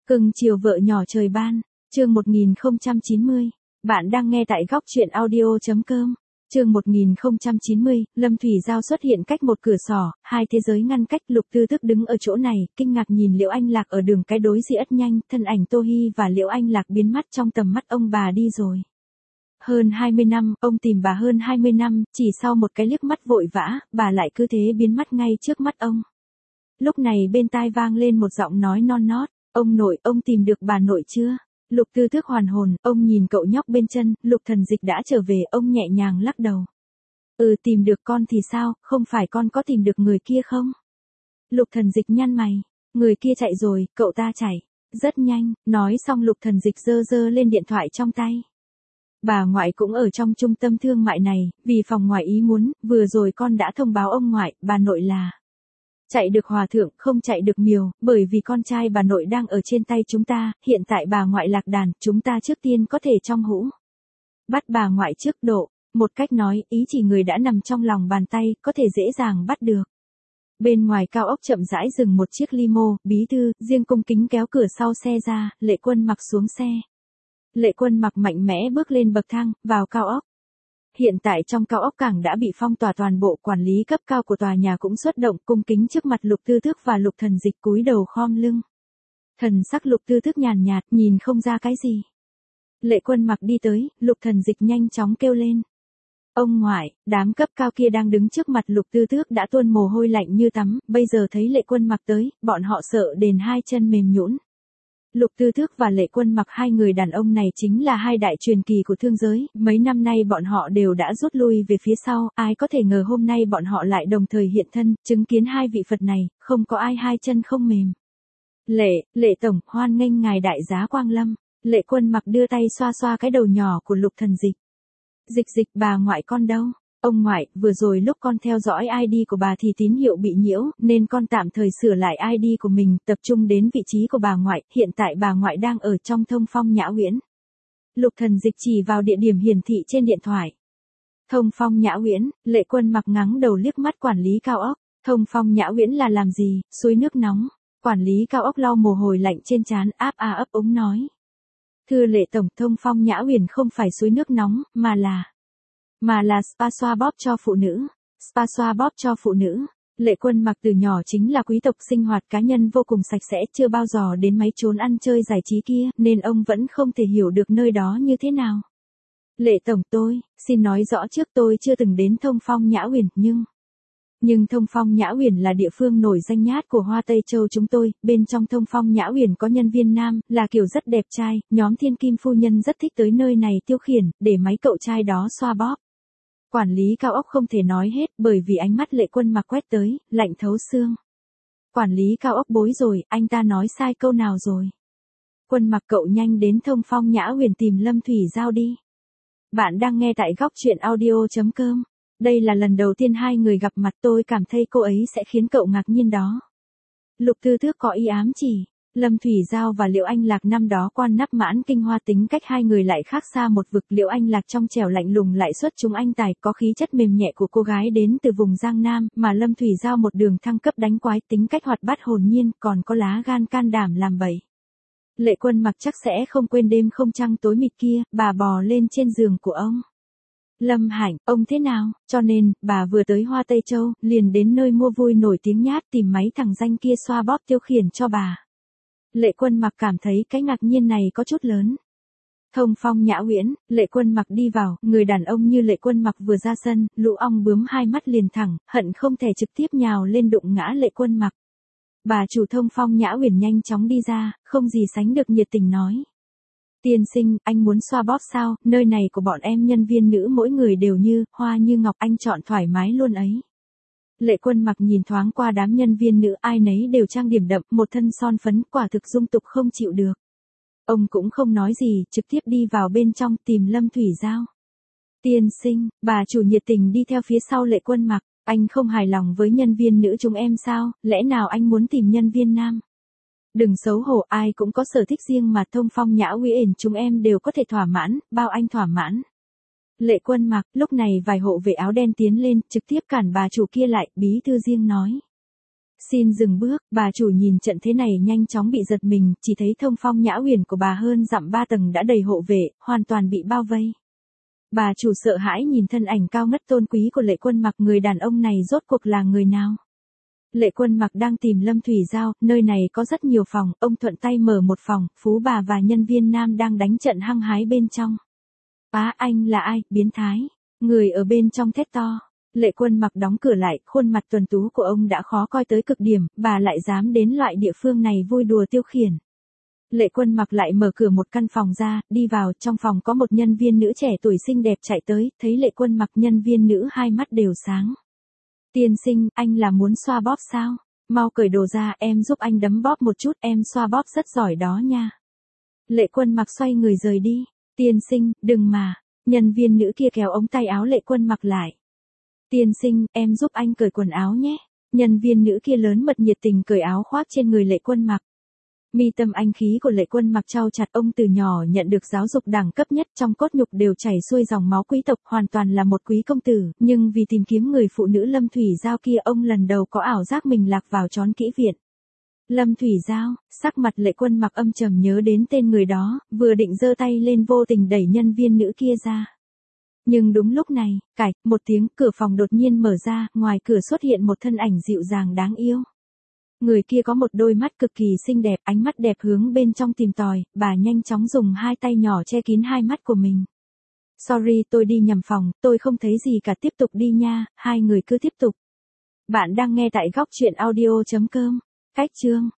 Cưng chiều vợ nhỏ trời ban, chương 1090. Bạn đang nghe tại góc truyện audio.com. Chương 1090, Lâm Thủy Giao xuất hiện cách một cửa sổ, hai thế giới ngăn cách. Lục Tư Tức đứng ở chỗ này, kinh ngạc nhìn Liễu Anh Lạc ở đường cái đối diện. Nhanh, thân ảnh Tô Hi và Liễu Anh Lạc biến mất trong tầm mắt ông. Bà đi rồi. Hơn 20 năm, ông tìm bà hơn 20 năm, chỉ sau một cái liếc mắt vội vã, bà lại cứ thế biến mất ngay trước mắt ông. Lúc này bên tai vang lên một giọng nói non nót. Ông nội, ông tìm được bà nội chưa? Lục Tư Tức hoàn hồn, ông nhìn cậu nhóc bên chân. Lục Thần Dịch đã trở về, ông nhẹ nhàng lắc đầu. Tìm được con thì sao, không phải con có tìm được người kia không? Lục Thần Dịch nhăn mày. Người kia chạy rồi, cậu ta chạy rất nhanh. Nói xong Lục Thần Dịch giơ lên điện thoại trong tay. Bà ngoại cũng ở trong trung tâm thương mại này, vì phòng ngoài ý muốn, vừa rồi con đã thông báo ông ngoại, bà nội là chạy được hòa thượng, không chạy được miều, bởi vì con trai bà nội đang ở trên tay chúng ta, hiện tại bà ngoại lạc đàn, chúng ta trước tiên có thể trong hũ bắt bà ngoại trước độ. Một cách nói, ý chỉ người đã nằm trong lòng bàn tay, có thể dễ dàng bắt được. Bên ngoài cao ốc chậm rãi dừng một chiếc limo, bí thư, riêng cung kính kéo cửa sau xe ra, Lệ Quân Mặc xuống xe. Lệ Quân Mặc mạnh mẽ bước lên bậc thang, vào cao ốc. Hiện tại trong cao ốc cảng đã bị phong tỏa, toàn bộ quản lý cấp cao của tòa nhà cũng xuất động, cung kính trước mặt Lục Tư Tức và Lục Thần Dịch cúi đầu khom lưng. Thần sắc Lục Tư Tức nhàn nhạt, nhìn không ra cái gì. Lệ Quân Mặc đi tới, Lục Thần Dịch nhanh chóng kêu lên. Ông ngoại, đám cấp cao kia đang đứng trước mặt. Lục Tư Tức đã tuôn mồ hôi lạnh như tắm, bây giờ thấy Lệ Quân Mặc tới, bọn họ sợ đến hai chân mềm nhũn. Lục Tư Tức và Lệ Quân Mặc, hai người đàn ông này chính là hai đại truyền kỳ của thương giới, mấy năm nay bọn họ đều đã rút lui về phía sau, ai có thể ngờ hôm nay bọn họ lại đồng thời hiện thân, chứng kiến hai vị Phật này, không có ai hai chân không mềm. Lệ Tổng, hoan nghênh ngài đại giá quang lâm. Lệ Quân Mặc đưa tay xoa xoa cái đầu nhỏ của Lục Thần Dịch. Dịch, bà ngoại con đâu? Ông ngoại, vừa rồi lúc con theo dõi ID của bà thì tín hiệu bị nhiễu, nên con tạm thời sửa lại ID của mình, tập trung đến vị trí của bà ngoại, hiện tại bà ngoại đang ở trong Thông Phong Nhã Uyển. Lục Thần Dịch chỉ vào địa điểm hiển thị trên điện thoại. Thông Phong Nhã Uyển. Lệ Quân Mặc ngáng đầu liếc mắt quản lý cao ốc. Thông Phong Nhã Uyển là làm gì? Suối nước nóng. Quản lý cao ốc lau mồ hôi lạnh trên trán, ấp úng nói. Thưa Lệ Tổng, Thông Phong Nhã Uyển không phải suối nước nóng, mà là spa xoa bóp cho phụ nữ. Spa xoa bóp cho phụ nữ. Lệ Quân Mặc từ nhỏ chính là quý tộc, sinh hoạt cá nhân vô cùng sạch sẽ, chưa bao giờ đến mấy chốn ăn chơi giải trí kia, nên ông vẫn không thể hiểu được nơi đó như thế nào. Lệ Tổng, xin nói rõ trước, tôi chưa từng đến Thông Phong Nhã Uyển, nhưng Thông Phong Nhã Uyển là địa phương nổi danh nhất của Hoa Tây Châu chúng tôi. Bên trong Thông Phong Nhã Uyển có nhân viên nam, là kiểu rất đẹp trai, nhóm Thiên Kim phu nhân rất thích tới nơi này tiêu khiển, để mấy cậu trai đó xoa bóp. Quản lý cao ốc không thể nói hết, bởi vì ánh mắt Lệ Quân Mặc quét tới, lạnh thấu xương. Quản lý cao ốc bối rồi, anh ta nói sai câu nào rồi? Quân Mặc, cậu nhanh đến Thông Phong Nhã Uyển tìm Lâm Thủy Giao đi. Bạn đang nghe tại góc truyện audio.com. Đây là lần đầu tiên hai người gặp mặt, tôi cảm thấy cô ấy sẽ khiến cậu ngạc nhiên đó. Lục Tư Tức có ý ám chỉ. Lâm Thủy Giao và Liễu Anh Lạc năm đó quan nắp mãn kinh hoa, tính cách hai người lại khác xa một vực. Liễu Anh Lạc trong trẻo lạnh lùng lại xuất chúng anh tài, có khí chất mềm nhẹ của cô gái đến từ vùng Giang Nam, mà Lâm Thủy Giao một đường thăng cấp đánh quái, tính cách hoạt bát hồn nhiên, còn có lá gan can đảm làm bậy. Lệ Quân Mặc chắc sẽ không quên đêm không trăng tối mịt kia, bà bò lên trên giường của ông. Lâm Hạnh, ông thế nào? Cho nên, bà vừa tới Hoa Tây Châu, liền đến nơi mua vui nổi tiếng nhát, tìm mấy thằng danh kia xoa bóp tiêu khiển cho bà. Lệ Quân Mặc cảm thấy cái ngạc nhiên này có chút lớn. Thông Phong Nhã Uyển. Lệ Quân Mặc đi vào, người đàn ông như Lệ Quân Mặc vừa ra sân, lũ ong bướm hai mắt liền thẳng, hận không thể trực tiếp nhào lên đụng ngã Lệ Quân Mặc. Bà chủ Thông Phong Nhã Uyển nhanh chóng đi ra, không gì sánh được nhiệt tình nói. Tiên sinh, anh muốn xoa bóp sao? Nơi này của bọn em nhân viên nữ mỗi người đều như hoa như ngọc, anh chọn thoải mái luôn ấy. Lệ Quân Mặc nhìn thoáng qua đám nhân viên nữ, ai nấy đều trang điểm đậm, một thân son phấn, quả thực dung tục không chịu được. Ông cũng không nói gì, trực tiếp đi vào bên trong tìm Lâm Thủy Giao. Tiên sinh, bà chủ nhiệt tình đi theo phía sau Lệ Quân Mặc. Anh không hài lòng với nhân viên nữ chúng em sao? Lẽ nào anh muốn tìm nhân viên nam? Đừng xấu hổ, ai cũng có sở thích riêng mà. Thông Phong Nhã Uyển chúng em đều có thể thỏa mãn, bao anh thỏa mãn. Lệ Quân Mặc. Lúc này vài hộ vệ áo đen tiến lên, trực tiếp cản bà chủ kia lại, bí thư riêng nói. Xin dừng bước, bà chủ nhìn trận thế này nhanh chóng bị giật mình, chỉ thấy thông phong nhã huyền của bà hơn dặm 3 tầng đã đầy hộ vệ, hoàn toàn bị bao vây. Bà chủ sợ hãi nhìn thân ảnh cao ngất tôn quý của Lệ Quân Mặc, người đàn ông này rốt cuộc là người nào? Lệ Quân Mặc đang tìm Lâm Thủy Giao, nơi này có rất nhiều phòng, ông thuận tay mở một phòng, phú bà và nhân viên nam đang đánh trận hăng hái bên trong. Anh là ai, biến thái? Người ở bên trong thét to. Lệ Quân Mặc đóng cửa lại, khuôn mặt tuấn tú của ông đã khó coi tới cực điểm, bà lại dám đến loại địa phương này vui đùa tiêu khiển. Lệ Quân Mặc lại mở cửa một căn phòng ra, đi vào, trong phòng có một nhân viên nữ trẻ tuổi xinh đẹp chạy tới, thấy Lệ Quân Mặc, nhân viên nữ hai mắt đều sáng. Tiên sinh, anh là muốn xoa bóp sao? Mau cởi đồ ra, em giúp anh đấm bóp một chút, em xoa bóp rất giỏi đó nha. Lệ Quân Mặc xoay người rời đi. Tiên sinh, đừng mà. Nhân viên nữ kia kéo ống tay áo Lệ Quân Mặc lại. Tiên sinh, em giúp anh cởi quần áo nhé. Nhân viên nữ kia lớn mật nhiệt tình cởi áo khoác trên người Lệ Quân Mặc. Mi tâm anh khí của Lệ Quân Mặc trao chặt, ông từ nhỏ nhận được giáo dục đẳng cấp nhất, trong cốt nhục đều chảy xuôi dòng máu quý tộc, hoàn toàn là một quý công tử, nhưng vì tìm kiếm người phụ nữ Lâm Thủy Giao kia, ông lần đầu có ảo giác mình lạc vào trốn kỹ viện. Lâm Thủy Giao, sắc mặt Lệ Quân Mặc âm trầm nhớ đến tên người đó, vừa định giơ tay lên vô tình đẩy nhân viên nữ kia ra. Nhưng đúng lúc này, một tiếng, cửa phòng đột nhiên mở ra, ngoài cửa xuất hiện một thân ảnh dịu dàng đáng yêu. Người kia có một đôi mắt cực kỳ xinh đẹp, ánh mắt đẹp hướng bên trong tìm tòi, bà nhanh chóng dùng hai tay nhỏ che kín hai mắt của mình. Sorry, tôi đi nhầm phòng, tôi không thấy gì cả, tiếp tục đi nha, hai người cứ tiếp tục. Bạn đang nghe tại góc truyện audio.com. Cách chương